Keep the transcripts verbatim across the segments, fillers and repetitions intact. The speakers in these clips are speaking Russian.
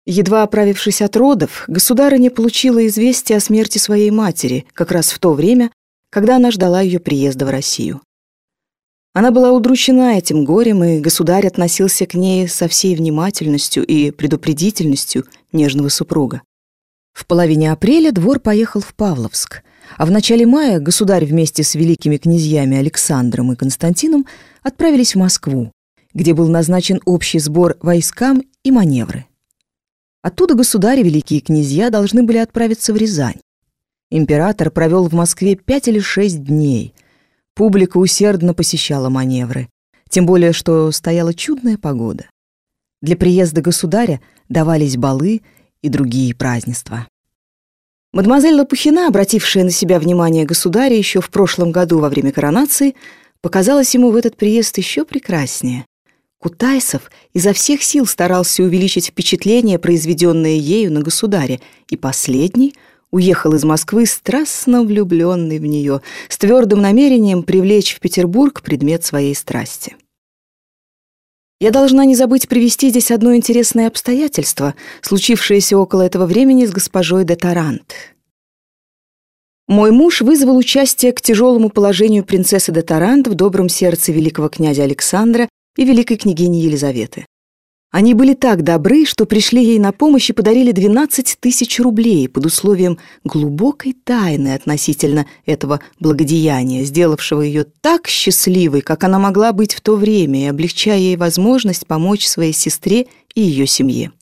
Едва оправившись от родов, государыня получила известие о смерти своей матери как раз в то время, когда она ждала ее приезда в Россию. Она была удручена этим горем, и государь относился к ней со всей внимательностью и предупредительностью нежного супруга. В половине апреля двор поехал в Павловск, а в начале мая государь вместе с великими князьями Александром и Константином отправились в Москву, где был назначен общий сбор войскам и маневры. Оттуда государь и великие князья должны были отправиться в Рязань. Император провел в Москве пять или шесть дней. Публика усердно посещала маневры, тем более что стояла чудная погода. Для приезда государя давались балы и другие празднества. Мадемуазель Лопухина, обратившая на себя внимание государя еще в прошлом году во время коронации, показалась ему в этот приезд еще прекраснее. Кутайсов изо всех сил старался увеличить впечатление, произведенное ею на государя, и последний уехал из Москвы страстно влюбленный в нее, с твердым намерением привлечь в Петербург предмет своей страсти. Я должна не забыть привести здесь одно интересное обстоятельство, случившееся около этого времени с госпожой де Тарант. Мой муж вызвал участие к тяжелому положению принцессы де Тарант в добром сердце великого князя Александра и великой княгини Елизаветы. Они были так добры, что пришли ей на помощь и подарили двенадцать тысяч рублей под условием глубокой тайны относительно этого благодеяния, сделавшего ее так счастливой, как она могла быть в то время, и облегчая ей возможность помочь своей сестре и ее семье.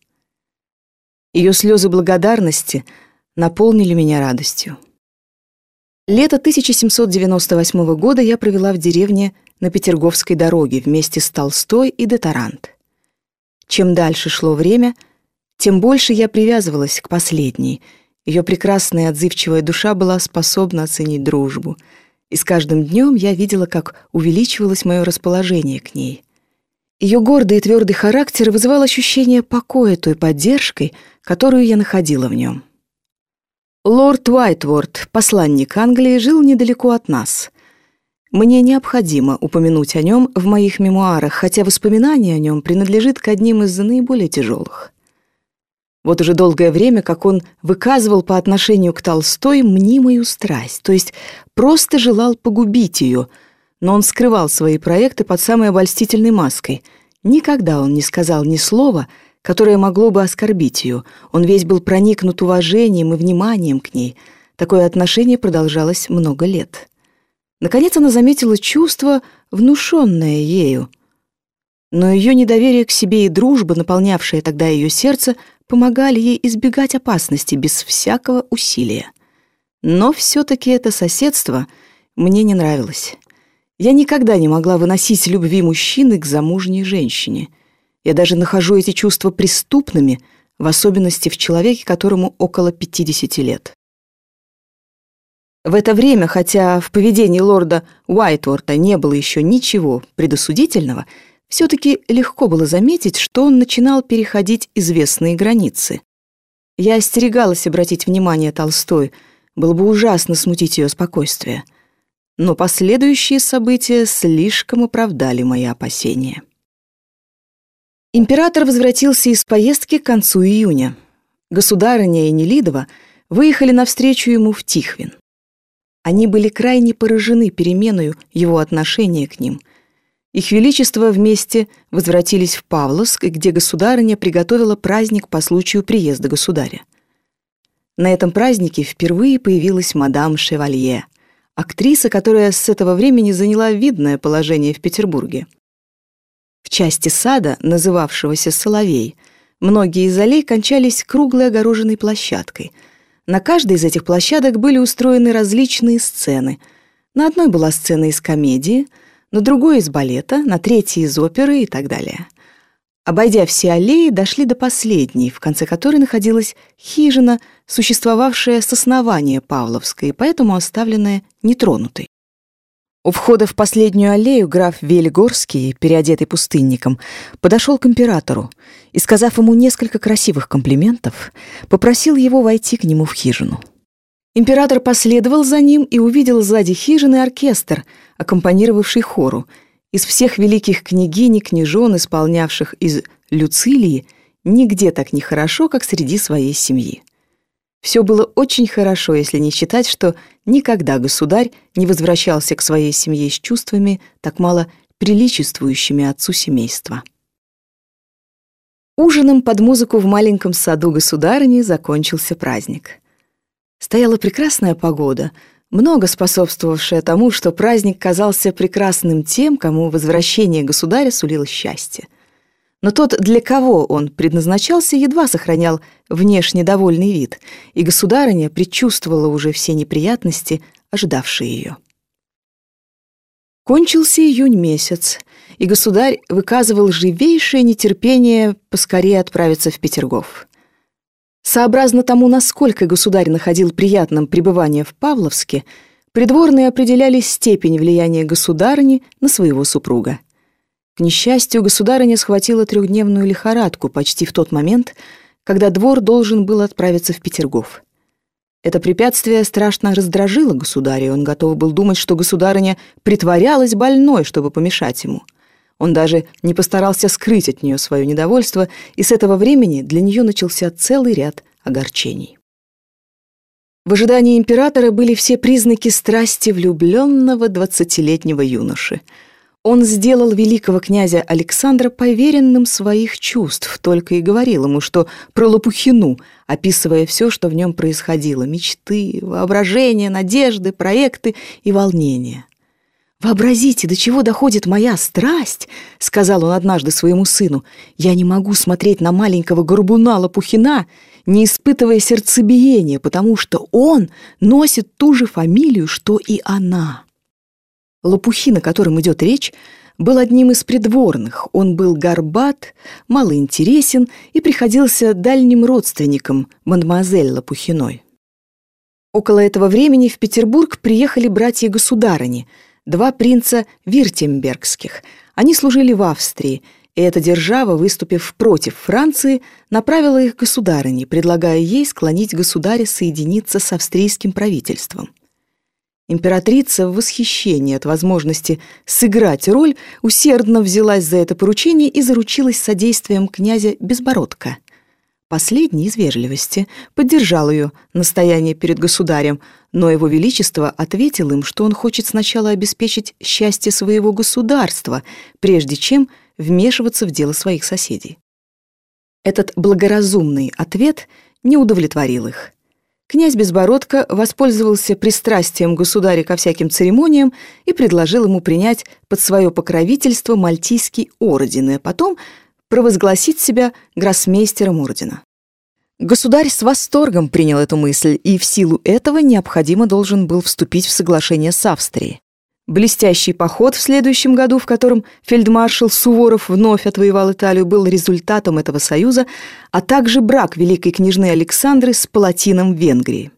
Ее слезы благодарности наполнили меня радостью. Лето тысяча семьсот девяносто восьмого года я провела в деревне на Петерговской дороге вместе с Толстой и де Тарант. Чем дальше шло время, тем больше я привязывалась к последней. Ее прекрасная и отзывчивая душа была способна оценить дружбу. И с каждым днем я видела, как увеличивалось мое расположение к ней. Ее гордый и твердый характер вызывал ощущение покоя той поддержкой, которую я находила в нем. Лорд Уайтворд, посланник Англии, жил недалеко от нас. Мне необходимо упомянуть о нем в моих мемуарах, хотя воспоминание о нем принадлежит к одним из наиболее тяжелых. Вот уже долгое время, как он выказывал по отношению к Толстой мнимую страсть, то есть просто желал погубить ее, но он скрывал свои проекты под самой обольстительной маской. Никогда он не сказал ни слова, которое могло бы оскорбить ее. Он весь был проникнут уважением и вниманием к ней. Такое отношение продолжалось много лет. Наконец она заметила чувство, внушенное ею. Но ее недоверие к себе и дружба, наполнявшая тогда ее сердце, помогали ей избегать опасности без всякого усилия. Но все-таки это соседство мне не нравилось. Я никогда не могла выносить любви мужчины к замужней женщине. Я даже нахожу эти чувства преступными, в особенности в человеке, которому около пятидесяти лет. В это время, хотя в поведении лорда Уайтворта не было еще ничего предосудительного, все-таки легко было заметить, что он начинал переходить известные границы. Я остерегалась обратить внимание Толстой, было бы ужасно смутить ее спокойствие. Но последующие события слишком оправдали мои опасения. Император возвратился из поездки к концу июня. Государыня и Нелидова выехали навстречу ему в Тихвин. Они были крайне поражены переменою его отношения к ним. Их величество вместе возвратились в Павловск, где государыня приготовила праздник по случаю приезда государя. На этом празднике впервые появилась мадам Шевалье, актриса, которая с этого времени заняла видное положение в Петербурге. В части сада, называвшегося «Соловей», многие из аллей кончались круглой огороженной площадкой. На каждой из этих площадок были устроены различные сцены. На одной была сцена из комедии, на другой — из балета, на третьей — из оперы и так далее. Обойдя все аллеи, дошли до последней, в конце которой находилась хижина, существовавшая с основания Павловской, и поэтому оставленная нетронутой. У входа в последнюю аллею граф Вельгорский, переодетый пустынником, подошел к императору и, сказав ему несколько красивых комплиментов, попросил его войти к нему в хижину. Император последовал за ним и увидел сзади хижины оркестр, аккомпанировавший хору. Из всех великих княгинь и княжон, исполнявших из Люцилии, нигде так не хорошо, как среди своей семьи. Все было очень хорошо, если не считать, что никогда государь не возвращался к своей семье с чувствами, так мало приличествующими отцу семейства. Ужином под музыку в маленьком саду государыни закончился праздник. Стояла прекрасная погода, много способствовавшая тому, что праздник казался прекрасным тем, кому возвращение государя сулило счастье. Но тот, для кого он предназначался, едва сохранял внешне довольный вид, и государыня предчувствовала уже все неприятности, ожидавшие ее. Кончился июнь месяц, и государь выказывал живейшее нетерпение поскорее отправиться в Петергоф. Сообразно тому, насколько государь находил приятным пребывание в Павловске, придворные определяли степень влияния государыни на своего супруга. К несчастью, государыня схватила трехдневную лихорадку почти в тот момент, когда двор должен был отправиться в Петергоф. Это препятствие страшно раздражило государя, и он готов был думать, что государыня притворялась больной, чтобы помешать ему. Он даже не постарался скрыть от нее свое недовольство, и с этого времени для нее начался целый ряд огорчений. В ожидании императора были все признаки страсти влюбленного двадцатилетнего юноши. Он сделал великого князя Александра поверенным своих чувств, только и говорил ему, что про Лопухину, описывая все, что в нем происходило: мечты, воображения, надежды, проекты и волнения. «Вообразите, до чего доходит моя страсть», — сказал он однажды своему сыну. «Я не могу смотреть на маленького горбуна Лопухина, не испытывая сердцебиения, потому что он носит ту же фамилию, что и она». Лопухин, о котором идет речь, был одним из придворных. Он был горбат, малоинтересен и приходился дальним родственником мадемуазель Лопухиной. Около этого времени в Петербург приехали братья-государыни, два принца вюртембергских. Они служили в Австрии, и эта держава, выступив против Франции, направила их к государыне, предлагая ей склонить государя соединиться с австрийским правительством. Императрица в восхищении от возможности сыграть роль усердно взялась за это поручение и заручилась содействием князя Безбородка. Последний из вежливости поддержал ее настояние перед государем, но его величество ответил им, что он хочет сначала обеспечить счастье своего государства, прежде чем вмешиваться в дело своих соседей. Этот благоразумный ответ не удовлетворил их. Князь Безбородко воспользовался пристрастием государя ко всяким церемониям и предложил ему принять под свое покровительство Мальтийский орден, а потом провозгласить себя гроссмейстером ордена. Государь с восторгом принял эту мысль и в силу этого необходимо должен был вступить в соглашение с Австрией. Блестящий поход в следующем году, в котором фельдмаршал Суворов вновь отвоевал Италию, был результатом этого союза, а также брак великой княжны Александры с палатином Венгрии.